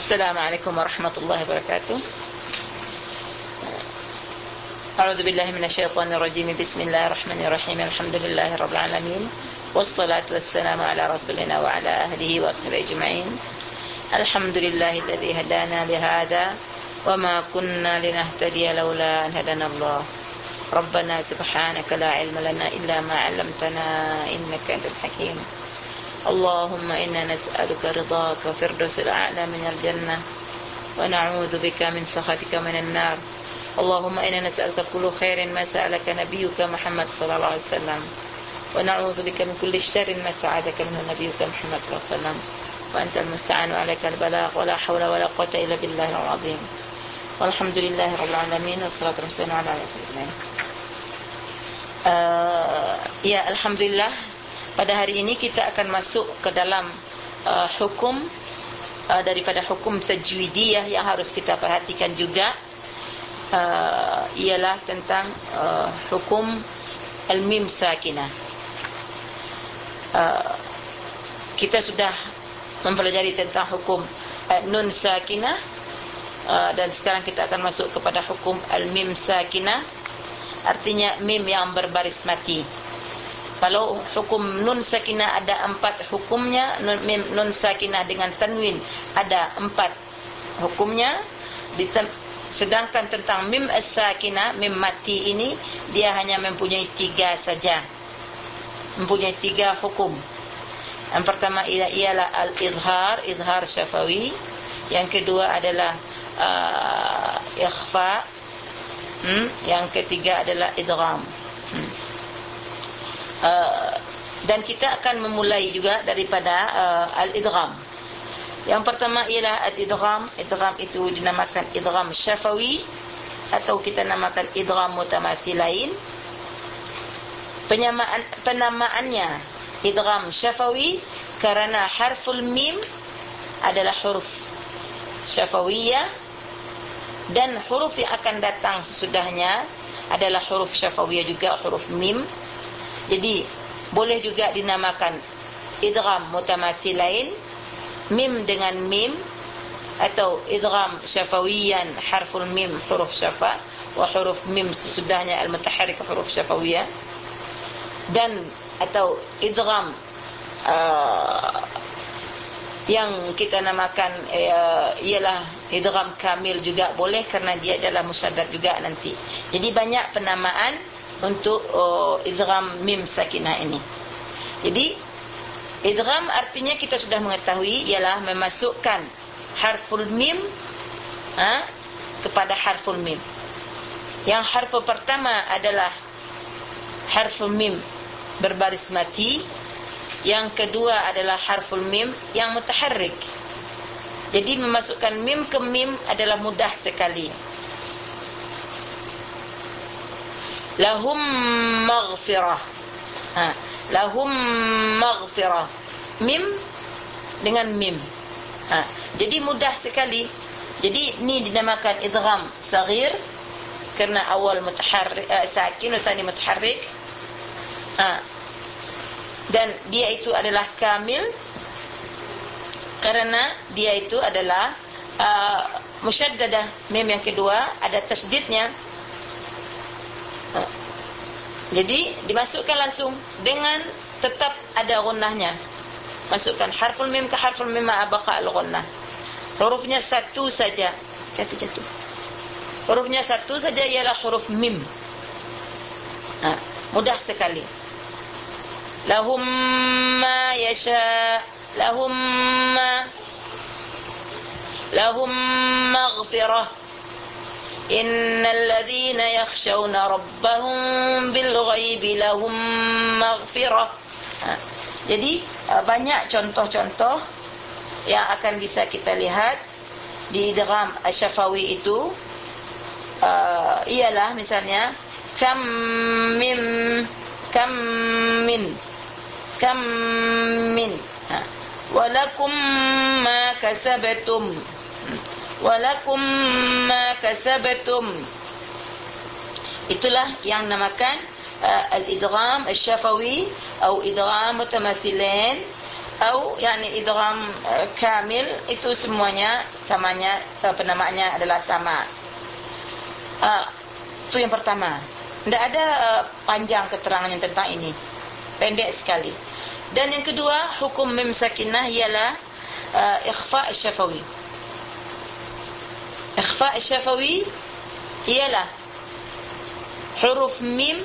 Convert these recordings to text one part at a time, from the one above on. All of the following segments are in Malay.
Assalamualaikum warahmatullahi wabarakatuh. A'udzu billahi minasyaitonir rajim. Bismillahirrahmanirrahim. Alhamdulillahirabbil alamin. Wassalatu wassalamu ala rasulina wa ala ahlihi wa ashabihi ajma'in. Alhamdulillahilladzi hadana lihada wa ma kunna linahtadiya laula an hadana Allah. Rabbana subhanaka la ilma lana illa ma 'allamtana innaka antal hakim. Allahumma inna nas'aluka ridhaka firdausil a'la minal jannah wa na'udzu bika min sakhatika minan nar. Allahumma inna nas'aluka kullu khairin ma sa'alaka nabiyyuka Muhammad sallallahu alaihi wasallam wa na'udzu bika min kulli sharrin ma sa'adaka minhu nabiyyuka Muhammad sallallahu alaihi wasallam wa antal musta'anu 'alaikal balagh wa la hawla wa la quwwata illa billahil 'azim. Walhamdulillahirabbil alamin wassalatu wassalamu ala rasulillah. Ya, alhamdulillah. Pada hari ini kita akan masuk ke dalam hukum daripada hukum tajwidiyah yang harus kita perhatikan juga, ialah tentang hukum al-mim sakinah. Kita sudah mempelajari tentang hukum nun sakinah, dan sekarang kita akan masuk kepada hukum al-mim sakinah, artinya mim yang berbaris mati. Kalau hukum nun sakinah ada 4 hukumnya, nun sakinah dengan tanwin ada 4 hukumnya, sedangkan tentang mim as-sakinah, mim mati ini, dia hanya mempunyai 3 saja, mempunyai 3 hukum. Yang pertama ialah al-idhar, idhar syafawi. Yang kedua adalah ikhfa. Yang ketiga adalah idgham. Dan kita akan memulai juga daripada al-idgham. Yang pertama ialah al-idgham. Idgham itu dinamakan idgham syafawi atau kita namakan idgham mutamathilain. Penamaannya idgham syafawi karena harful mim adalah huruf syafawiyah, dan huruf yang akan datang sesudahnya adalah huruf syafawiyah juga, huruf mim. Jadi boleh juga dinamakan idgham mutamathilain, mim dengan mim, atau idgham syafawiyan, harful mim huruf syafa wa huruf mim sesudahnya al-mutaharrik huruf syafawiyah, dan atau idgham yang kita namakan ialah idgham kamil juga boleh, kerana dia adalah musyaddad juga nanti. Jadi banyak penamaan untuk idgham mim sakinah ini. Jadi idgham artinya kita sudah mengetahui ialah memasukkan harful mim kepada harful mim. Yang harful pertama adalah harful mim berbaris mati. Yang kedua adalah harful mim yang mutaharrik. Jadi memasukkan mim ke mim adalah mudah sekali. Lahum maghfirah. Lahum maghfirah. Mim dengan mim. Jadi mudah sekali. Jadi ini dinamakan idgham saghir kerana awal mutaharrik sakin dan thani mutaharrik. Dan dia itu adalah kamil karena dia itu adalah musyaddadah. Mim yang kedua ada tasydidnya. Jadi dimasukkan langsung dengan tetap ada gunnahnya. Masukkan harful mim ke harful mim baqa al-gunnah. Hurufnya satu saja. Kata jatuh. Hurufnya satu saja ialah huruf mim. Mudah sekali. Lahum ma yasha, lahum maghfirah. Innal ladzina yakhshawna rabbahum bil ghaibi lahum maghfirah. Jadi banyak contoh-contoh yang akan bisa kita lihat di idgham asy-syafawi itu. Ialah misalnya kam min walakum ma kasabtum. Walakum ma kasabtum. Itulah yang namakan al-idgham asy-syafawi atau idgham mutamathilain atau yakni idgham kamil, itu semuanya samanya, penamaannya adalah sama. Itu yang pertama. Tidak ada panjang keterangannya tentang ini, pendek sekali. Dan yang kedua, hukum mim sakinah ialah ikhfa' syafawi. Ikhfa' syafawi ialah huruf mim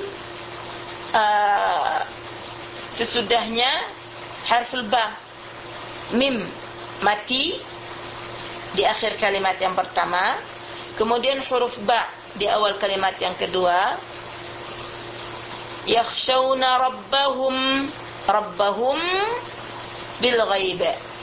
sesudahnya harful ba. Mim mati di akhir kalimat yang pertama, kemudian huruf ba di awal kalimat yang kedua. Yakhshawna rabbahum bil ghaib.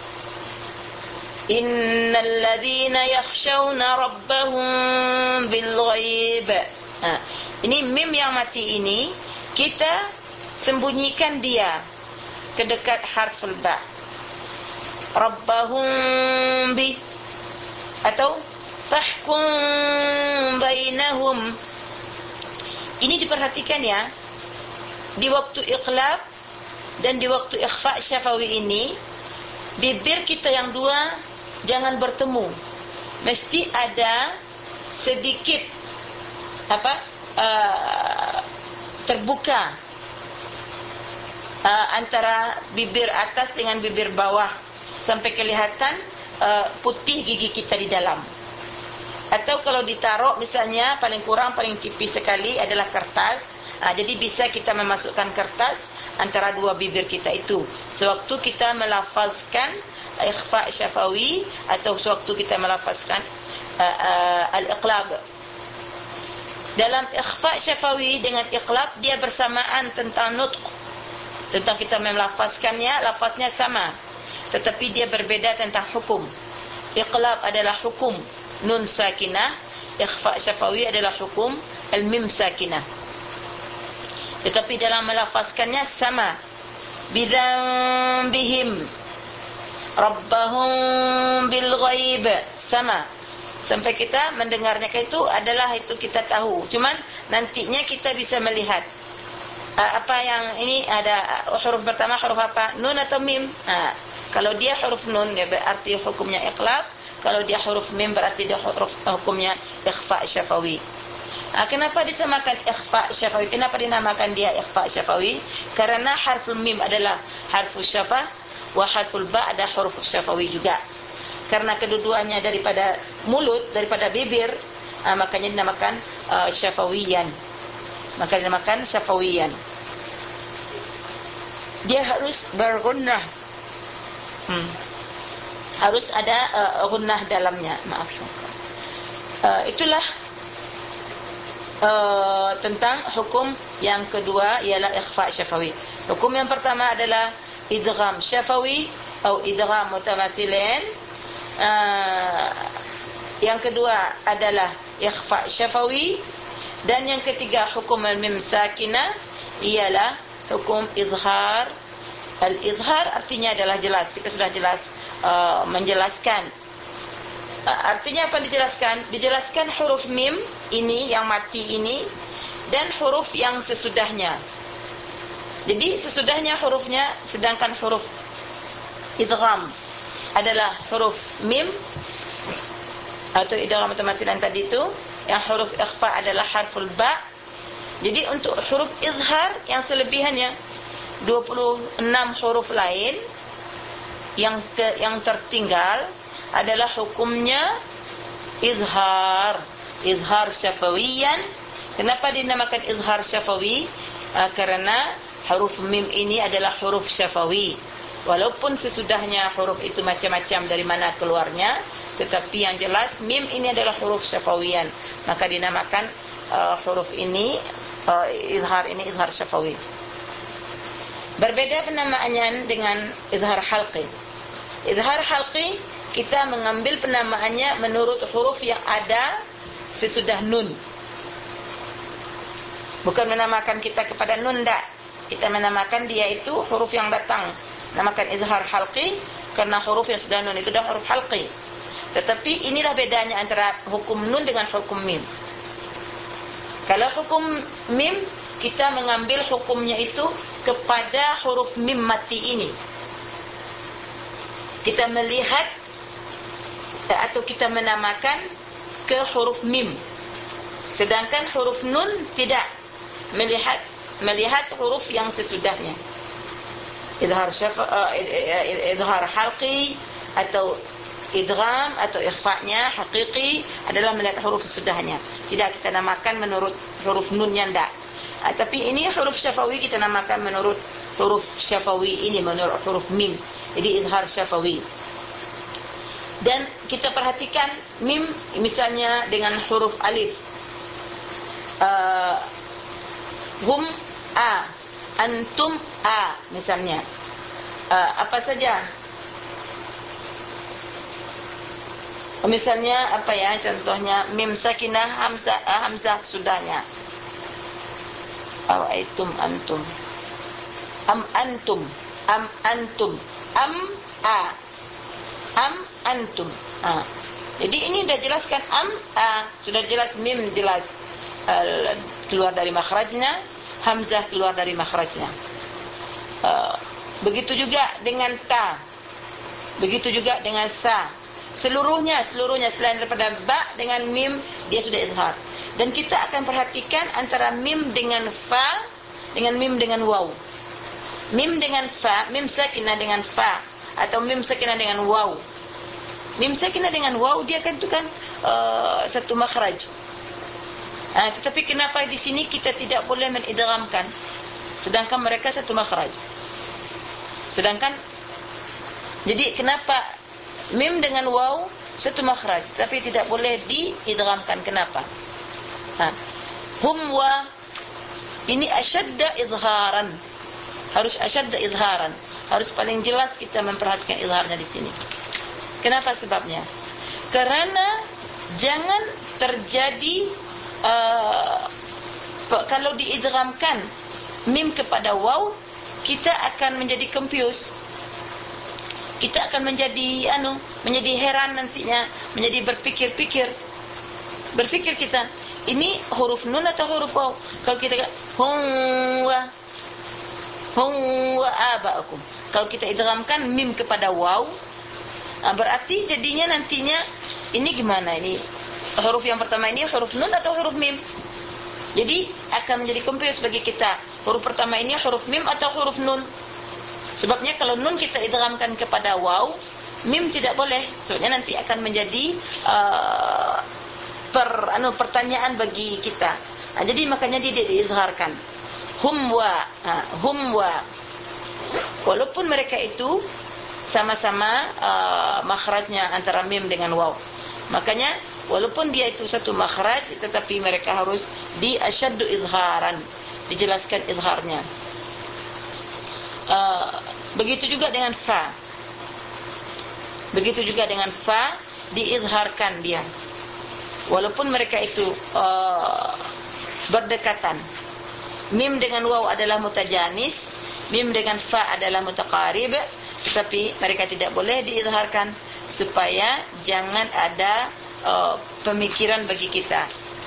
Innal ladzina yakhshawna rabbahum bil ghaib. Ini mim yang mati ini kita sembunyikan dia ke dekat harful ba. Rabbahum bi, atau tahkum bainahum. Ini diperhatikan ya, di waktu iqlab dan di waktu ikhfa' syafawi ini, bibir kita yang dua jangan bertemu. Mesti ada sedikit terbuka antara bibir atas dengan bibir bawah, sampai kelihatan putih gigi kita di dalam. Atau kalau ditaruh misalnya paling kurang, paling tipis sekali adalah kertas. Jadi bisa kita memasukkan kertas antara dua bibir kita itu sewaktu kita melafazkan ikhfa' syafawi, atau sewaktu kita melafazkan al-iqlab. Dalam ikhfa' syafawi dengan iqlab, dia bersamaan tentang nutq, tentang kita melafazkannya, lafaznya sama, tetapi dia berbeda tentang hukum. Iqlab adalah hukum nun sakinah, ikhfa' syafawi adalah hukum al-mim sakinah. Tetapi dalam melafazkannya sama. Bidzambihim rabbahum bil ghaib, sama. Sampai kita mendengarnya itu adalah itu kita tahu. Cuman nantinya kita bisa melihat apa yang ini ada huruf pertama, huruf apa? Nun atau mim? Kalau dia huruf nun ya berarti hukumnya iqlab. Kalau dia huruf mim berarti dia huruf hukumnya ikhfa' syafawi. Kenapa disamakan ikhfa' syafawi? Kenapa dinamakan dia ikhfa' syafawi? Karena harful mim adalah harful syafah, wa harful ba ada huruf syafawi juga. Karena kedua-duanya daripada mulut, daripada bibir, makanya dinamakan syafawiyan. Maka dinamakan syafawiyan. Dia harus bergunnah. Harus ada gunnah dalamnya. Maaf. Itulah tentang hukum yang kedua, ialah ikhfa' syafawi. Hukum yang pertama adalah idgham syafawi atau idgham mutamathilain. Yang kedua adalah ikhfa' syafawi, dan yang ketiga hukum al-mim sakinah ialah hukum izhar. Al-izhar artinya adalah jelas. Kita sudah jelas menjelaskan. Artinya apa dijelaskan? Dijelaskan huruf mim ini yang mati ini dan huruf yang sesudahnya. Jadi sesudahnya hurufnya, sedangkan huruf idgham adalah huruf mim atau idgham mutamathilan tadi itu, yang huruf ikhfa adalah harful ba. Jadi untuk huruf izhar yang selebihannya 26 huruf lain yang tertinggal adalah hukumnya izhar syafawiyan. Kenapa dinamakan izhar syafawi? Karena huruf mim ini adalah huruf syafawi. Walaupun sesudahnya huruf itu macam-macam dari mana keluarnya, tetapi yang jelas mim ini adalah huruf syafawiyan. Maka dinamakan huruf ini izhar ini izhar syafawi. Berbeda penamaannya dengan izhar halqi. Izhar halqi kita mengambil penamaannya menurut huruf yang ada sesudah nun. Bukan menamakan kita kepada nun, tidak. Kita menamakan dia itu huruf yang datang. Namakan izhar halqi karena huruf yang sudah nun itu adalah huruf halqi. Tetapi inilah bedanya antara hukum nun dengan hukum mim. Kalau hukum mim, kita mengambil hukumnya itu kepada huruf mim mati ini. kita melihat atau kita menamakan ke huruf mim. Sedangkan huruf nun tidak, melihat huruf yang sesudahnya. Idhar halqi atau idgham atau ikhfa'nya haqiqi adalah melihat huruf sesudahnya. Tidak kita namakan menurut huruf nunnya, tidak. Tapi ini huruf syafawi kita namakan menurut huruf syafawi ini, menurut huruf mim. Jadi idhar syafawi. Dan kita perhatikan mim misalnya dengan huruf alif. Hum a, antum a misalnya. Apa saja? Misalnya apa ya, contohnya mim sakinah hamzah sudahnya. Awaitum antum. Am antum, am antum, am a, am antum. Jadi ini dah jelaskan am a, sudah jelas mim jelas keluar dari makhrajnya, hamzah keluar dari makhrajnya. Begitu juga dengan ta, begitu juga dengan sa. Seluruhnya selain daripada ba dengan mim dia sudah izhar. Dan kita akan perhatikan antara mim dengan fa dengan mim dengan waw. Mim dengan fa, mim sakinah dengan fa, atau mim sakinah dengan waw. Mim sakinah dengan waw dia kan itu kan satu makhraj. Tetapi kenapa di sini kita tidak boleh menidghamkan, sedangkan mereka satu makhraj? Sedangkan jadi kenapa mim dengan waw satu makhraj tapi tidak boleh diidghamkan? Kenapa? Hum wa ini asyadda izharan, harus asyadda izharan, harus paling jelas kita memperhatikan izharnya di sini. Kenapa sebabnya? Karena jangan terjadi kalau diidghamkan mim kepada waw, kita akan menjadi confused. Kita akan menjadi heran nantinya, menjadi berpikir kita, ini huruf nun atau huruf waw? Kalau kita huwa aba'akum, kalau kita idghamkan mim kepada waw, berarti jadinya nantinya ini gimana, ini huruf yang pertama ini huruf nun atau huruf mim? Jadi akan menjadi confused bagi kita, huruf pertama ini huruf mim atau huruf nun. Sebabnya kalau nun kita idghamkan kepada waw, mim tidak boleh. Sebabnya nanti akan menjadi pertanyaan bagi kita. Jadi makanya dia diizharkan. Hum wa. Walaupun mereka itu sama-sama makhrajnya antara mim dengan waw. Makanya walaupun dia itu satu makhraj, tetapi mereka harus di asyaddu izharan, dijelaskan izharnya. Begitu juga dengan fa. Begitu juga dengan fa, diizharkan dia. Walaupun mereka itu berdekatan. Mim dengan waw adalah mutajanis, mim dengan fa adalah mutaqarib, tetapi mereka tidak boleh diizharkan supaya jangan ada pemikiran bagi kita.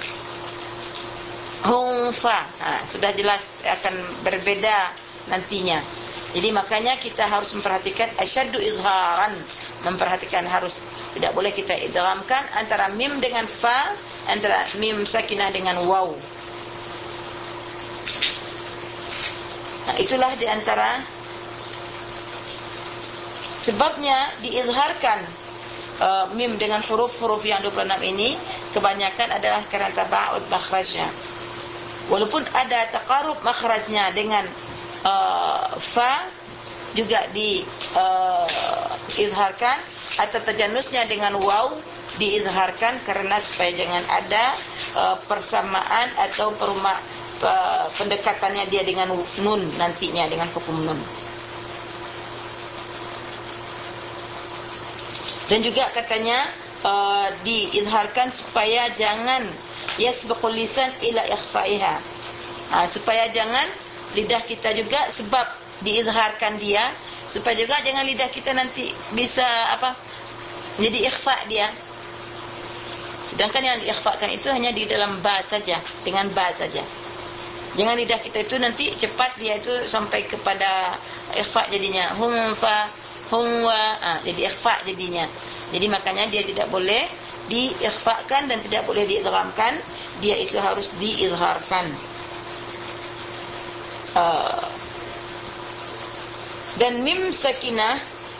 Hum fa, sudah jelas akan berbeda nantinya. Jadi makanya kita harus memperhatikan asyaddu izharan, memperhatikan harus tidak boleh kita idghamkan antara mim dengan fa, antara mim sakinah dengan waw. Itulah di antara sebabnya diizharkan mim dengan huruf-huruf yang 26 ini kebanyakan adalah kerana taba'ud makhrajnya. Walaupun ada taqarub makhrajnya dengan fa juga diizharkan, atau tajannusnya dengan waw diizharkan karena supaya jangan ada persamaan atau pendekatannya dia dengan nun nantinya, dengan hukum nun. Dan juga katanya diizharkan supaya jangan yasbaqul lisan ila ikhfa'iha, supaya jangan lidah kita juga, sebab diizharkan dia, supaya juga jangan lidah kita nanti bisa jadi ikhfa dia. Sedangkan yang diikhfakan itu hanya di dalam ba saja, dengan ba saja. Jangan lidah kita itu nanti cepat dia itu sampai kepada ikhfa jadinya hum fa huwa, jadi ikhfa jadinya. Jadi makanya dia tidak boleh diikhfakan dan tidak boleh diidghamkan, dia itu harus diizharkan. Dan mim sakinah,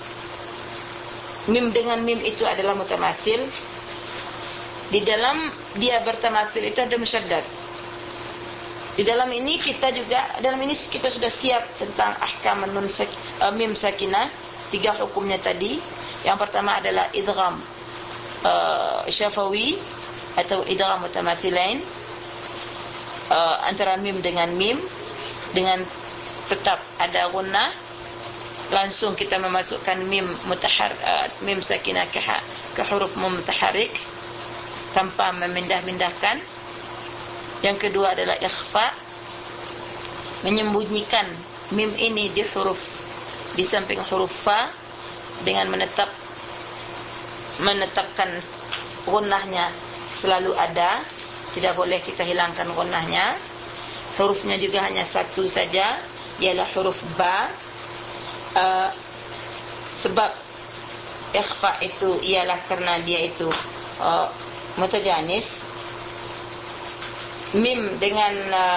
mim dengan mim itu adalah mutamatsil. Di dalam dia bertamatsil itu ada musyaddad. Di dalam ini kita sudah siap tentang ahkam mim sakinah, 3 hukumnya tadi. Yang pertama adalah idgham syafawi atau idgham mutamathilain, antara mim dengan mim, dengan tetap ada gunnah, langsung kita memasukkan mim mim sakinah ke huruf mutaharrik tanpa memindah-mindahkan. Yang kedua adalah ikhfa, menyembunyikan mim ini di samping huruf fa dengan menetapkan gunnahnya selalu ada, tidak boleh kita hilangkan gunnahnya. Hurufnya juga hanya satu saja, ialah huruf ba. Sebab ikhfa itu ialah karena dia itu mutajanis. Mim dengan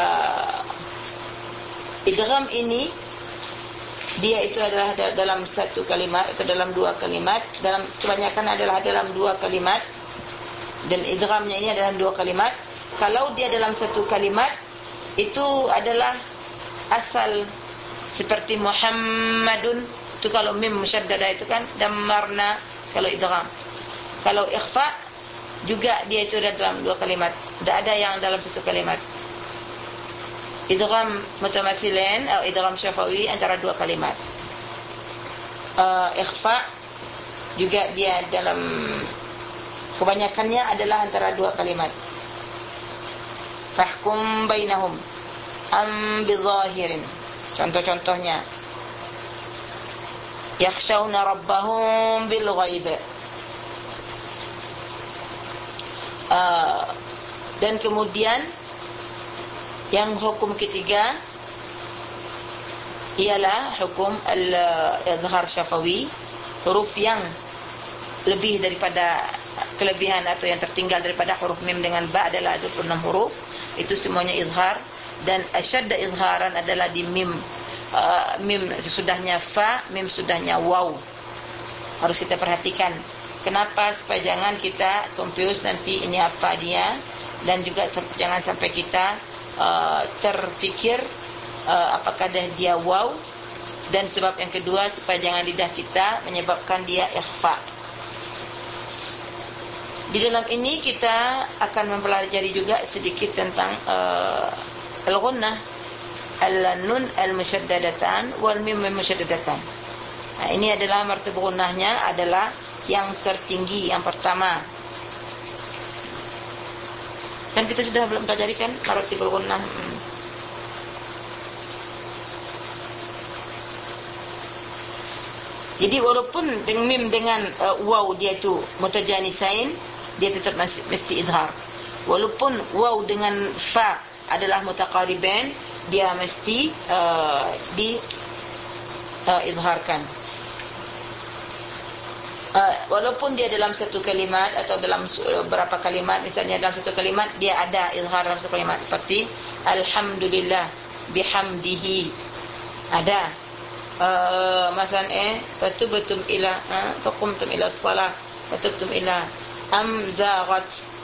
idgham ini, dia itu adalah dalam satu kalimat atau dalam 2 kalimat. Dalam kebanyakan adalah dalam 2 kalimat, dan idghamnya ini adalah 2 kalimat. Kalau dia dalam satu kalimat, itu adalah asal seperti Muhammadun, itu kalau mim musyaddadah itu kan dammarna kalau idgham. Kalau ikhfa juga dia itu ada dalam 2 kalimat, tidak ada yang dalam satu kalimat. Idgham mutamathilain atau idgham syafawi antara 2 kalimat. Ikhfa juga dia dalam kebanyakannya adalah antara 2 kalimat. Fahkum bainahum am bizahirin, contoh-contohnya yakhshawna rabbahum bil ghaib. Dan kemudian yang hukum ketiga ialah hukum al-izhar syafawi, huruf yang lebih daripada kelebihan atau yang tertinggal daripada huruf mim dengan ba adalah 26 huruf, itu semuanya izhar. Dan asyadda izharan adalah di mim, mim sesudahnya fa, mim sesudahnya waw. Harus kita perhatikan. Kenapa? Supaya jangan kita confuse nanti ini apa dia, dan juga jangan sampai kita terfikir apakah dia waw. Dan sebab yang kedua, supaya jangan lidah kita menyebabkan dia ikhfa. Di dalam ini kita akan mempelajari juga sedikit tentang al-ghunnah, al-nun al-musyaddadatan wal mim al-musyaddadatan. Ini adalah martabah gunnahnya adalah yang tertinggi, yang pertama. Dan kita sudah belum pelajari kan maratibul gunnah. Jadi walaupun dengan mim dengan waw dia itu mutajanisain, dia tetap mesti idhar. Walaupun waw dengan fa adalah mutaqaribain, dia mesti idharkan. Walaupun dia dalam satu kalimat atau dalam beberapa kalimat, misalnya dalam satu kalimat dia ada izhar dalam satu kalimat, seperti alhamdulillah bihamdihi, ada masalan fatubtum ila faqumtum ila shalah fatubtum ila amzaghat.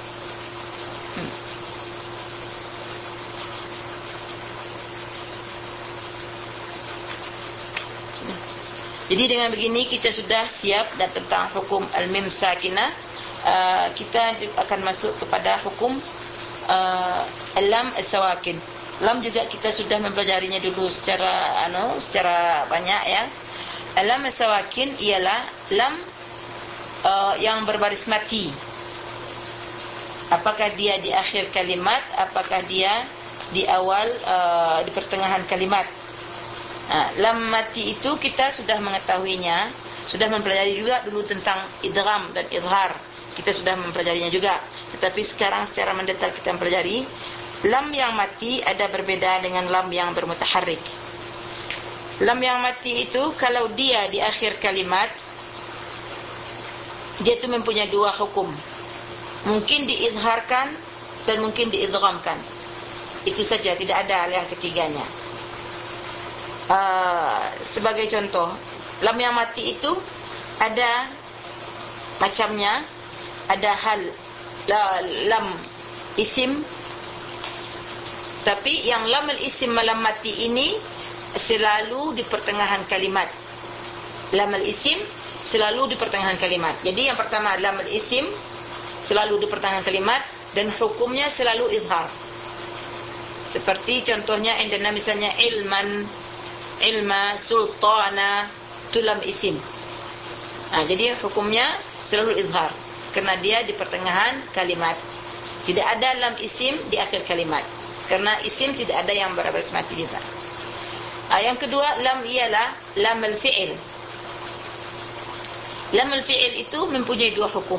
Jadi dengan begini kita sudah siap dan tentang hukum al-mim sakinah. Kita akan masuk kepada hukum al-lam as-sawakin. Lam juga kita sudah mempelajarinya dulu secara banyak ya. Al-lam as-sawakin ialah lam yang berbaris mati. Apakah dia di akhir kalimat, apakah dia di awal, di pertengahan kalimat. Lam mati itu kita sudah mengetahuinya, sudah mempelajari juga dulu tentang idgham dan izhar. Kita sudah mempelajarinya juga. Tetapi sekarang secara mendetail kita mempelajari lam yang mati ada berbeda dengan lam yang bermutaharrik. Lam yang mati itu kalau dia di akhir kalimat, dia itu mempunyai dua hukum. Mungkin diizharkan dan mungkin diidghamkan. Itu saja, tidak ada yang ketiganya. Sebagai contoh, lam yang mati itu ada macamnya, ada hal lam isim, tapi yang lam al-isim lam mati ini selalu di pertengahan kalimat. Lam al-isim selalu di pertengahan kalimat. Jadi yang pertama, lam al-isim selalu di pertengahan kalimat dan hukumnya selalu izhar. Seperti contohnya indana misalnya ilman, ilma, sultana, itu lam isim. Jadi hukumnya selalu izhar karena dia di pertengahan kalimat. Tidak ada lam isim di akhir kalimat, karena isim tidak ada yang berbaris mati juga. Yang kedua, lam ialah lam al-fi'il. Lam al-fi'il itu mempunyai dua hukum.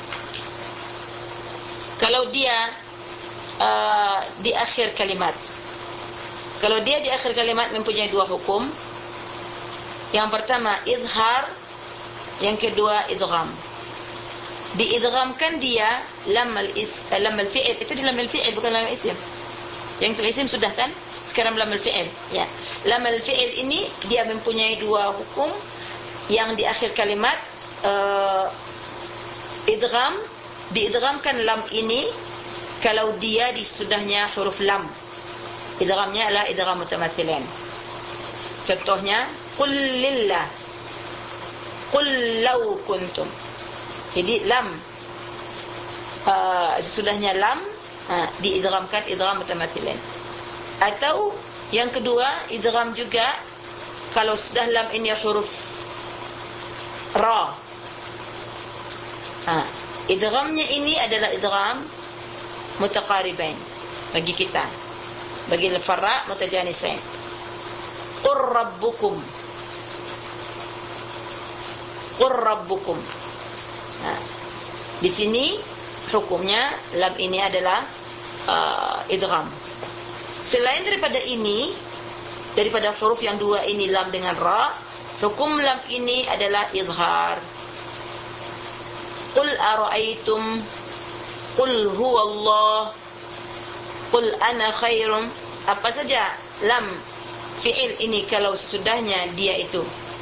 Kalau dia di akhir kalimat, kalau dia di akhir kalimat mempunyai dua hukum. Yang pertama izhar, yang kedua idgham. Diidghamkan dia lam al-fi'il, itu di lam al-fi'il bukan lam al-isim. Yang itu isim sudah kan, sekarang lam al-fi'il ya. Lam al-fi'il ini dia mempunyai dua hukum. Yang di akhir kalimat idgham, diidghamkan lam ini kalau dia di sudahnya huruf lam. Idghamnya adalah idgham mutamatsilain. Contohnya qul lillah, qul law kuntum. Jadi lam sesudahnya lam diidghamkan idgham mutamatsilain. Atau yang kedua, idgham juga kalau sudah lam ini huruf ra. Idghamnya ini adalah idgham mutaqaribain bagi kita, bagi al-farra mutajanisain. Qur rabbukum, qur rabbukum. Di sini hukumnya lam ini adalah idgham. Selain daripada ini, daripada huruf yang dua ini lam dengan ra, hukum lam ini adalah izhar. Qul ara'aytum, qul huwallah, qul ana khairum. Apa saja lam fi'il ini kalau sesudahnya dia itu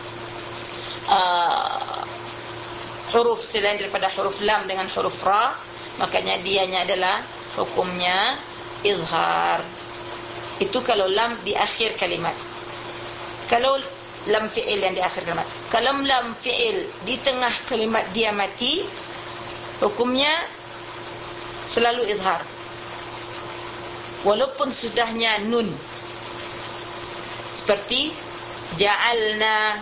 huruf selain daripada huruf lam dengan huruf ra, makanya dianya adalah hukumnya izhar. Itu kalau lam di akhir kalimat. Kalau lam fi'il yang di akhir kalimat. Kalau lam fi'il di tengah kalimat dia mati, hukumnya selalu izhar, walaupun sudahnya nun. Seperti ja'alna,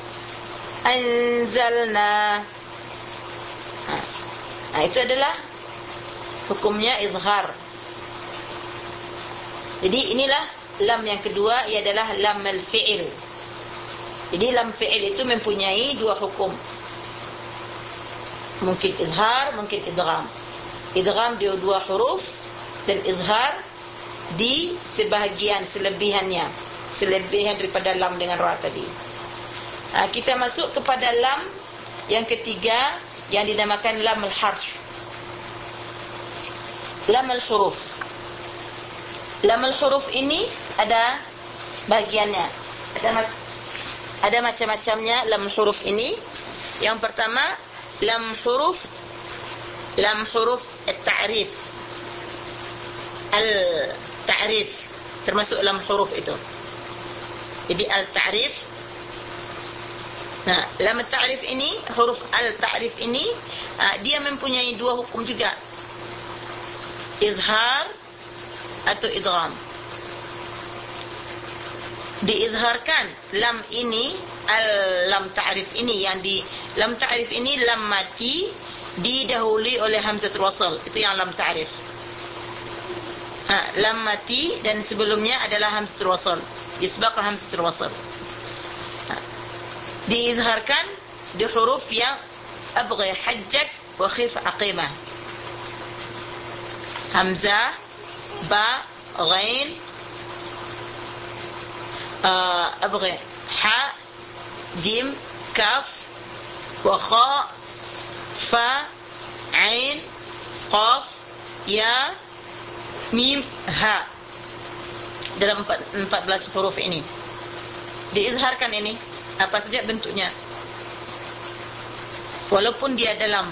anzalna. Itu adalah hukumnya izhar. Jadi inilah lam yang kedua, ia adalah lam al-fi'il. Jadi lam fi'il itu mempunyai dua hukum. Mungkin izhar, mungkin idgham. Idgham dia dua huruf dan izhar di sebahagian, selebihannya, selebihan daripada lam dengan ra tadi. Kita masuk kepada lam yang ketiga yang dinamakan lam al-harf. Lam al-huruf. Lam al-huruf ini ada bagiannya. Ada macam-macamnya lam al-huruf ini. Yang pertama, lam huruf at-ta'rif. Al-ta'rif termasuk lam huruf itu. Jadi al-ta'rif. Lam al-ta'rif ini, huruf al-ta'rif ini, dia mempunyai dua hukum juga. Izhar atau idgham. Diizharkan lam ini, lam ta'rif ini, yang di lam ta'rif ini lam mati didahului oleh hamzatul wasl. Itu yang lam ta'rif. Lam mati dan sebelumnya adalah hamzatul wasl, yusbaqu hamzatul wasl. Diizharkan di huruf yang abghi hajjak wa khif aqimah. Hamzah, ba, ghain, أبغي حاء جيم كاف وخاء فاء عين قاف ya mim ha. Dalam 14 huruf ini diizharkan ini apa saja bentuknya, walaupun dia dalam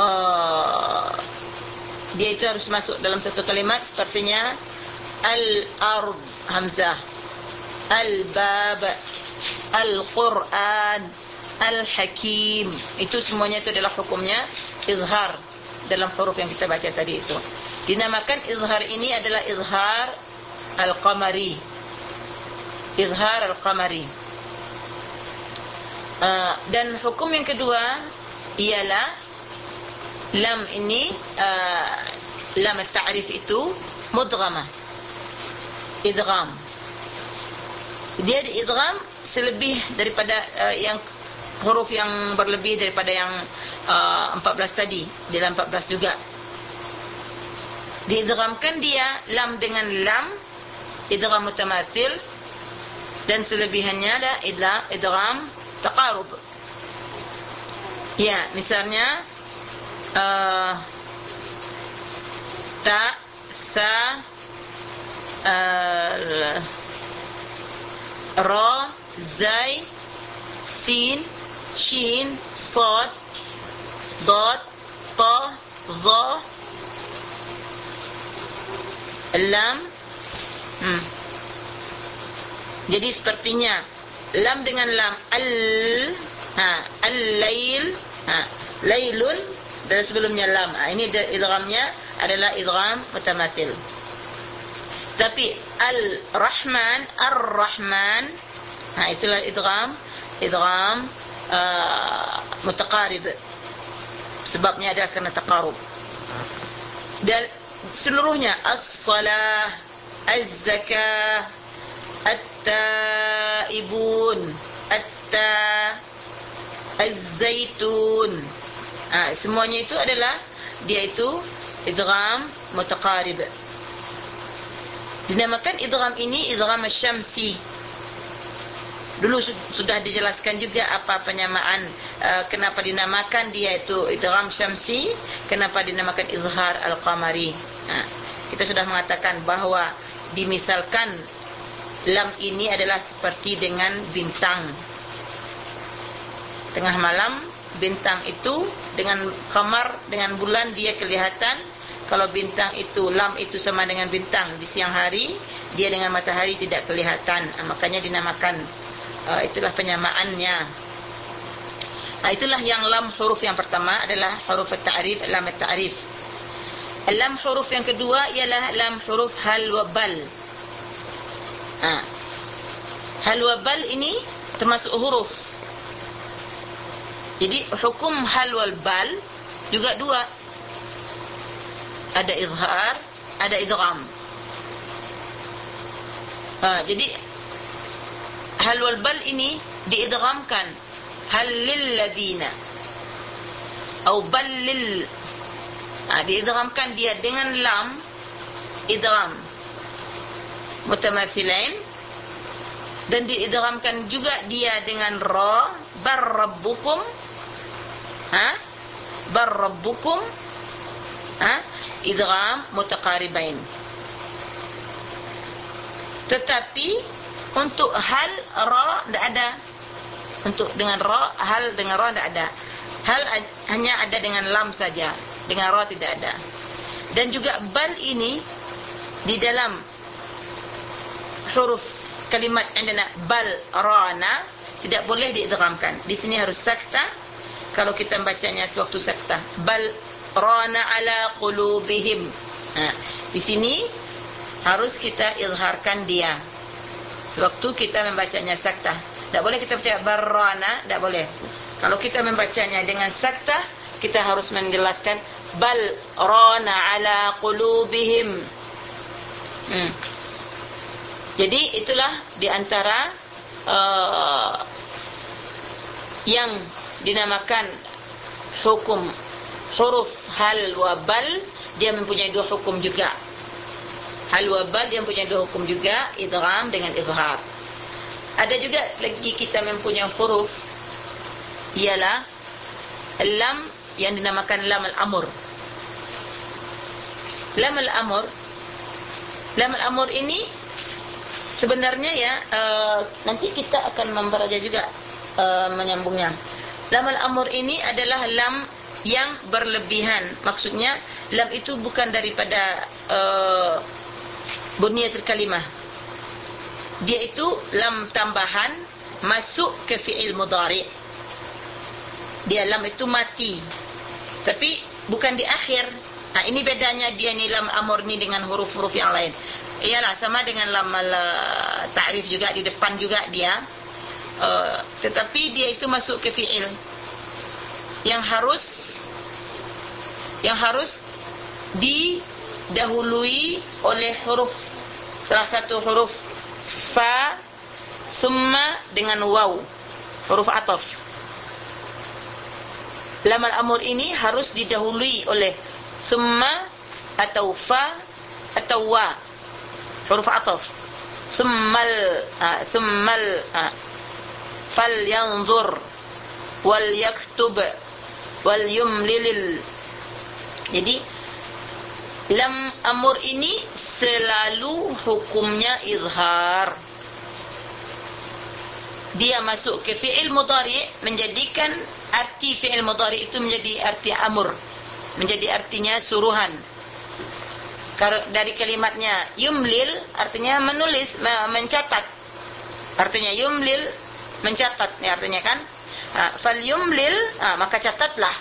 dia itu harus masuk dalam satu kalimat, sepertinya al-ard hamzah, al-bab, al-Quran, al-hakim, itu semuanya itu adalah hukumnya izhar dalam huruf yang kita baca tadi itu. Dinamakan izhar ini adalah izhar al-qamari. Izhar al-qamari. Dan hukum yang kedua ialah lam ini, lam at-ta'rif itu mudghamah, idgham. Dia diidgham selebih daripada yang huruf yang berlebih daripada yang 14 tadi, dalam 14 juga. Diidghamkan dia lam dengan lam, idgham mutamasil, dan selebihannya ada idgham taqarub. Ya, misalnya ta, sa, ra, zai, sin, shin, sad, dad, ta, dha, lam. Jadi sepertinya lam dengan lam, al-lail, lailun, dan sebelumnya lam. Ini idghamnya adalah idgham mutamasil. Tapi al-rahman, ar-rahman, itulah idgham mutaqarib. Sebabnya adalah kerana taqarub. Dan seluruhnya as-salah, az-zakah, at-taibun, az-zaitun, semuanya itu adalah dia itu idgham mutaqarib. Dinamakan idgham ini idgham syamsi. Dulu sudah dijelaskan juga apa penyamaan, kenapa dinamakan dia itu idgham syamsi, kenapa dinamakan izhar al-qamari. Kita sudah mengatakan bahawa dimisalkan lam ini adalah seperti dengan bintang. Tengah malam bintang itu dengan qamar, dengan bulan dia kelihatan. Kalau bintang itu, lam itu sama dengan bintang di siang hari, dia dengan matahari tidak kelihatan. Makanya dinamakan, itulah penyamaannya. Itulah yang lam huruf yang pertama adalah huruf at-ta'rif, lam at-ta'rif. Lam huruf yang kedua ialah lam huruf hal wa bal. Hal wa bal ini termasuk huruf. Jadi hukum hal wal bal juga dua. Ada izhar, ada idgham. Jadi hal wal bal ini diidghamkan hal lil ladina atau bal lil, diidghamkan dia dengan lam, idgham mutamathilain, dan diidghamkan juga dia dengan ra, bar rabbukum, bar rabbukum, idgham mutaqaribain. Tetapi untuk hal ra tidak ada. Untuk dengan ra, hal dengan ra tidak ada. Hal hanya ada dengan lam saja, dengan ra tidak ada. Dan juga bal ini di dalam huruf kalimat indana bal rana tidak boleh diidghamkan. Di sini harus sakta. Kalau kita membacanya sewaktu sakta, bal rana ala qulubihim. Di sini harus kita izharkan dia sewaktu kita membacanya sakta. Tak boleh kita baca barrana, tak boleh. Kalau kita membacanya dengan sakta, kita harus menjelaskan bal rana ala qulubihim. Jadi itulah di antara yang dinamakan hukum huruf hal wa bal. Dia mempunyai dua hukum juga. Hal wa bal dia mempunyai dua hukum juga, idgham dengan izhar. Ada juga lagi kita mempunyai huruf, ialah lam yang dinamakan lam al-amr. Lam al-amr, lam al-amr ini sebenarnya ya, nanti kita akan mempelajari juga menyambungnya. Lam al-amr ini adalah lam yang berlebihan. Maksudnya lam itu bukan daripada bunyatul kalimah. Dia itu lam tambahan masuk ke fi'il mudhari'. Dia lam itu mati, tapi bukan di akhir. Nah, ini bedanya dia ni lam amr ni dengan huruf-huruf yang lain. Iyalah sama dengan lam ta'rif juga, di depan juga dia, tetapi dia itu masuk ke fi'il yang harus didahului oleh huruf, salah satu huruf fa, summa dengan waw, huruf ataf. Lam al-amr ini harus didahului oleh summa atau fa atau wa, huruf ataf. Summal fal yanzur wal yaktub wal yumlil. Jadi lam amr ini selalu hukumnya izhar. Dia masuk ke fi'il mudhari', menjadikan arti fi'il mudhari' itu menjadi arti amr, menjadi artinya suruhan. Dari kalimatnya yumlil, artinya menulis, mencatat. Artinya yumlil, mencatat, ni artinya kan. Fal yumlil, maka catatlah.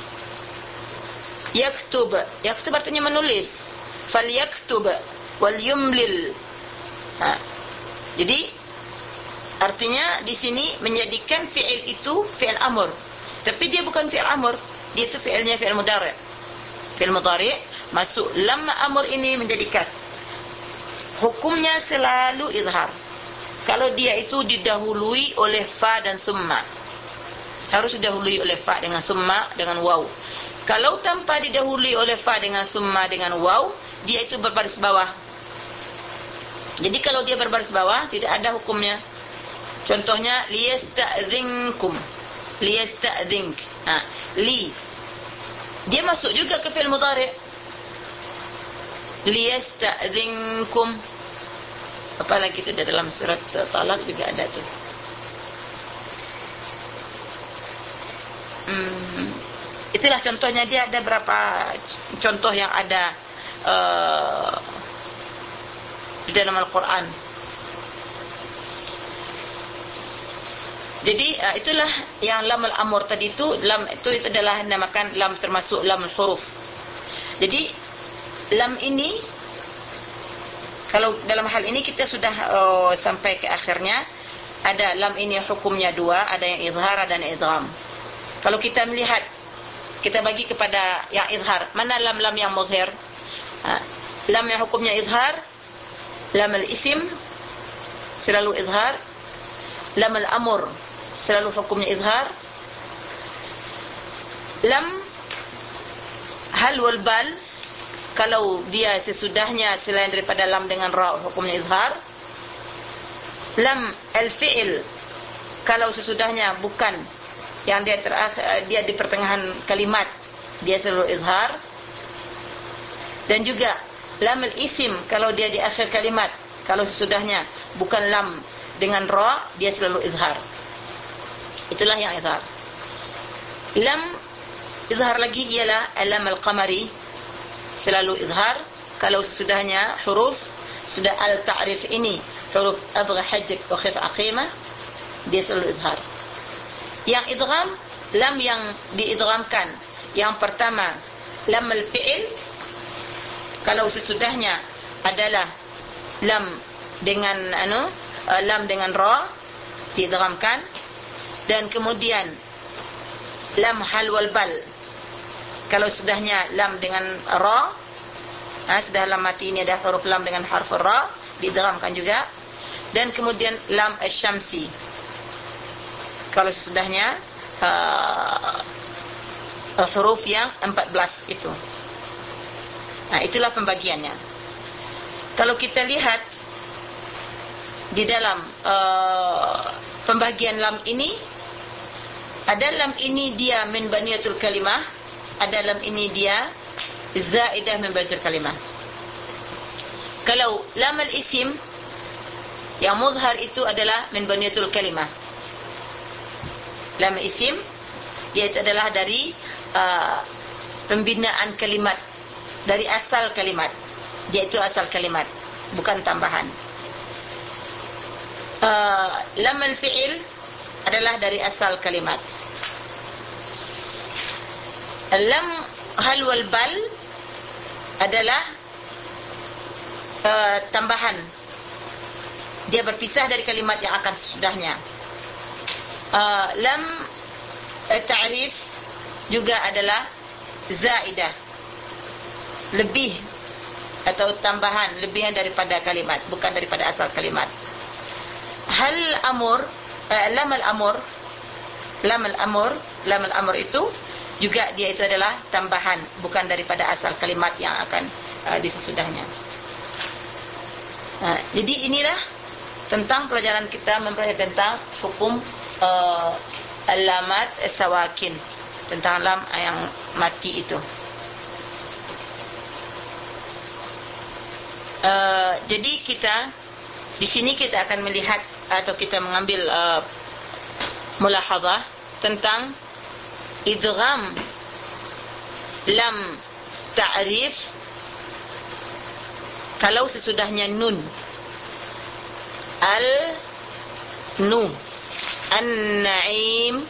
Yaktub artinya menulis. Fal yaktub wal yumlil. Jadi artinya di sini menjadikan fi'il itu fi'il amr, tapi dia bukan fi'il amr, dia itu fi'ilnya fi'il mudhari'. Fi'il mudhari' masuk lam amr ini menjadikan hukumnya selalu izhar. Kalau dia itu didahului oleh fa dan summa, harus didahului oleh fa dengan summa dengan waw. Kalau tanpa didahului oleh fa dengan summa dengan waw, dia itu berbaris bawah. Jadi kalau dia berbaris bawah, tidak ada hukumnya. Contohnya liyasta'dzinkum, liyasta'dzink. Li, dia masuk juga ke fi'il mudhari'. Liyasta'dzinkum. Apalagi itu dalam surat Talaq juga ada tu. Itulah contohnya, dia ada berapa contoh yang ada di dalam Al-Quran. Jadi itulah yang lam al-amr tadi itu. Lam itu adalah dinamakan lam, termasuk lam al-huruf. Jadi lam ini, kalau dalam hal ini kita sudah sampai ke akhirnya. Ada lam ini hukumnya dua, ada yang izhar, ada yang idgham. Kalau kita melihat, kita bagi kepada yang izhar, mana lam-lam yang muzhir? Lam yang hukumnya izhar, lam al-isim selalu izhar, lam al-amr selalu hukumnya izhar, lam hal wal bal, kalau dia sesudahnya selain daripada lam dengan ra, hukumnya izhar. Lam al-fi'il, kalau sesudahnya bukan yang dia dia di pertengahan kalimat, dia selalu izhar. Dan juga lam al-isim, kalau dia di akhir kalimat, kalau sesudahnya bukan lam dengan ra, dia selalu izhar. Itulah yang izhar. Lam izhar lagi ialah lam al-qamari, selalu izhar. Kalau sesudahnya huruf sudah al-ta'rif ini, huruf abgha hajjak wa khif aqimah, dia selalu izhar. Yang idgham, lam yang diidghamkan, yang pertama lam al-fi'il, kalau sesudahnya adalah lam dengan lam dengan ra, diidghamkan. Dan kemudian lam hal wal bal, kalau sudahnya lam dengan ra, sudah lam mati ini ada huruf lam dengan harf ra, diidghamkan juga. Dan kemudian lam asy-syamsi, kalau sesudahnya huruf yang 14 itu. Itulah pembagiannya. Kalau kita lihat di dalam pembahagian lam ini, ada lam ini dia min baniyatul kalimah, ada lam ini dia zaidah min baniyatul kalimah. Kalau lam al-isim yang muzhar itu adalah min baniyatul kalimah. Lam isim dia itu adalah dari pembinaan kalimat, dari asal kalimat. Dia itu asal kalimat, bukan tambahan. Lam al-fi'il adalah dari asal kalimat. Lam hal wal bal adalah tambahan. Dia berpisah dari kalimat yang akan sesudahnya. Lam ta'rif juga adalah zaidah, lebih atau tambahan, lebihan daripada kalimat, bukan daripada asal kalimat. Hal amur, lam al-amur, lam al-amur itu juga dia itu adalah tambahan, bukan daripada asal kalimat yang akan di sesudahnya. Jadi inilah tentang pelajaran kita mempelajari tentang hukum alamat sawakin, tentang lam yang mati itu. Jadi kita di sini kita akan melihat atau kita mengambil mulahadzah tentang idgham lam ta'rif kalau sesudahnya nun. Al-nu, an-na'im,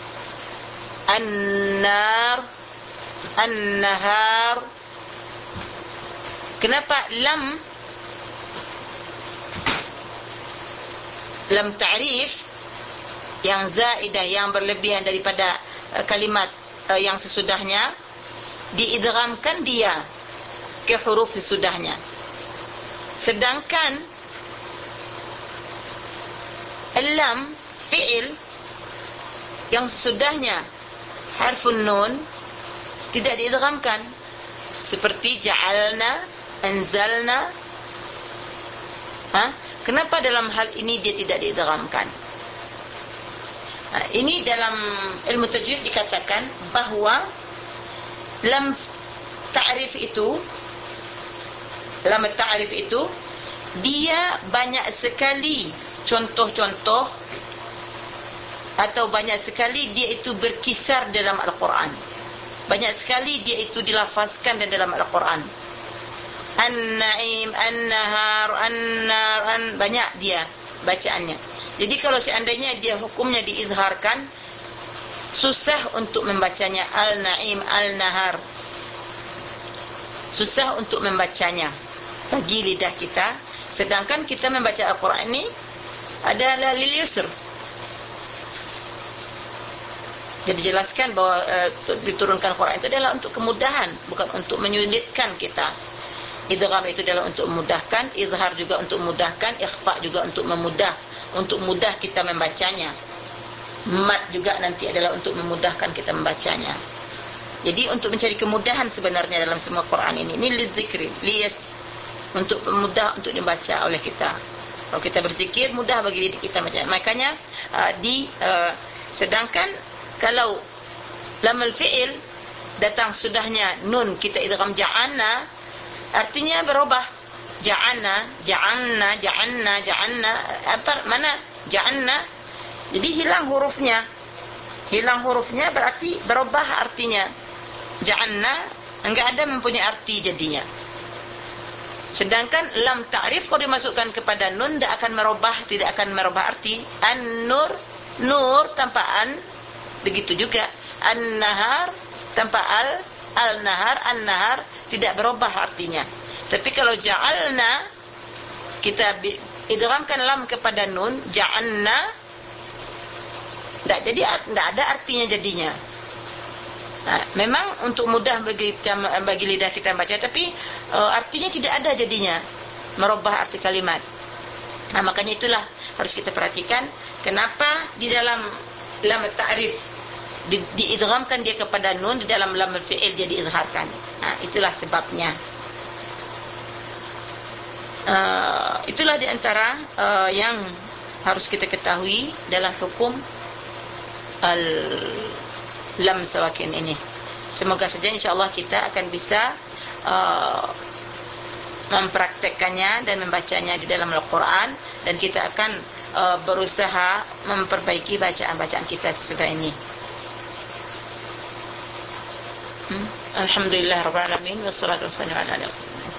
an-nar, an-nahar. Kenapa lam ta'rif yang zaidah, yang berlebihan daripada kalimat yang sesudahnya, diidghamkan dia ke huruf sesudahnya. Sedangkan lam fi'il yang sesudahnya harfun nun tidak diidghamkan, seperti ja'alna, anzalna. Kenapa dalam hal ini dia tidak diidghamkan? Ini dalam ilmu tajwid dikatakan bahawa lam ta'rif itu, lam ta'rif itu dia banyak sekali contoh-contoh atau banyak sekali dia itu berkisar dalam Al-Quran. Banyak sekali dia itu dilafazkan dalam Al-Quran. An-na'im, an-nahar, an-nar, banyak dia bacaannya. Jadi kalau seandainya dia hukumnya diizharkan, susah untuk membacanya. Al-na'im, al-nahar, susah untuk membacanya bagi lidah kita. Sedangkan kita membaca Al-Quran ini adalah lil yusr. Dia dijelaskan bahawa diturunkan Quran itu adalah untuk kemudahan, bukan untuk menyulitkan kita. Idgham itu adalah untuk memudahkan, izhar juga untuk memudahkan, ikhfa juga untuk mudah kita membacanya. Mat juga nanti adalah untuk memudahkan kita membacanya. Jadi untuk mencari kemudahan sebenarnya dalam semua Quran ini lidzikri, liyas, untuk mudah untuk dibaca oleh kita. Kalau kita berzikir, mudah bagi diri kita baca. Makanya sedangkan kalau lam al-fi'il datang sudahnya nun, kita idgham ja'alna, artinya berubah. Ja'alna, apa mana ja'alna? Jadi hilang hurufnya. Hilang hurufnya berarti berubah artinya. Ja'alna enggak ada mempunyai arti jadinya. Sedangkan lam ta'rif kalau dimasukkan kepada nun tidak akan merubah arti. An-nur, nur tanpa an, begitu juga. An-nahar tanpa al, al-nahar, an-nahar tidak berubah artinya. Tapi kalau ja'alna, kita idghamkan lam kepada nun, ja'alna, tidak ada artinya jadinya. Memang untuk mudah bagi lidah kita membaca, tapi artinya tidak ada jadinya, merubah arti kalimat. Makanya itulah harus kita perhatikan kenapa di dalam lam ta'rif diidghamkan dia kepada nun, di dalam lam fi'il dia diizharkan. Itulah sebabnya. Itulah di antara yang harus kita ketahui dalam hukum al-lam sawakin ini. Semoga saja insyaAllah kita akan bisa mempraktekkannya dan membacanya di dalam Al-Quran, dan kita akan berusaha memperbaiki bacaan-bacaan kita sesudah ini. Alhamdulillah Rabbil Alamin. Wassalatu wassalamu ala alihi wasallam.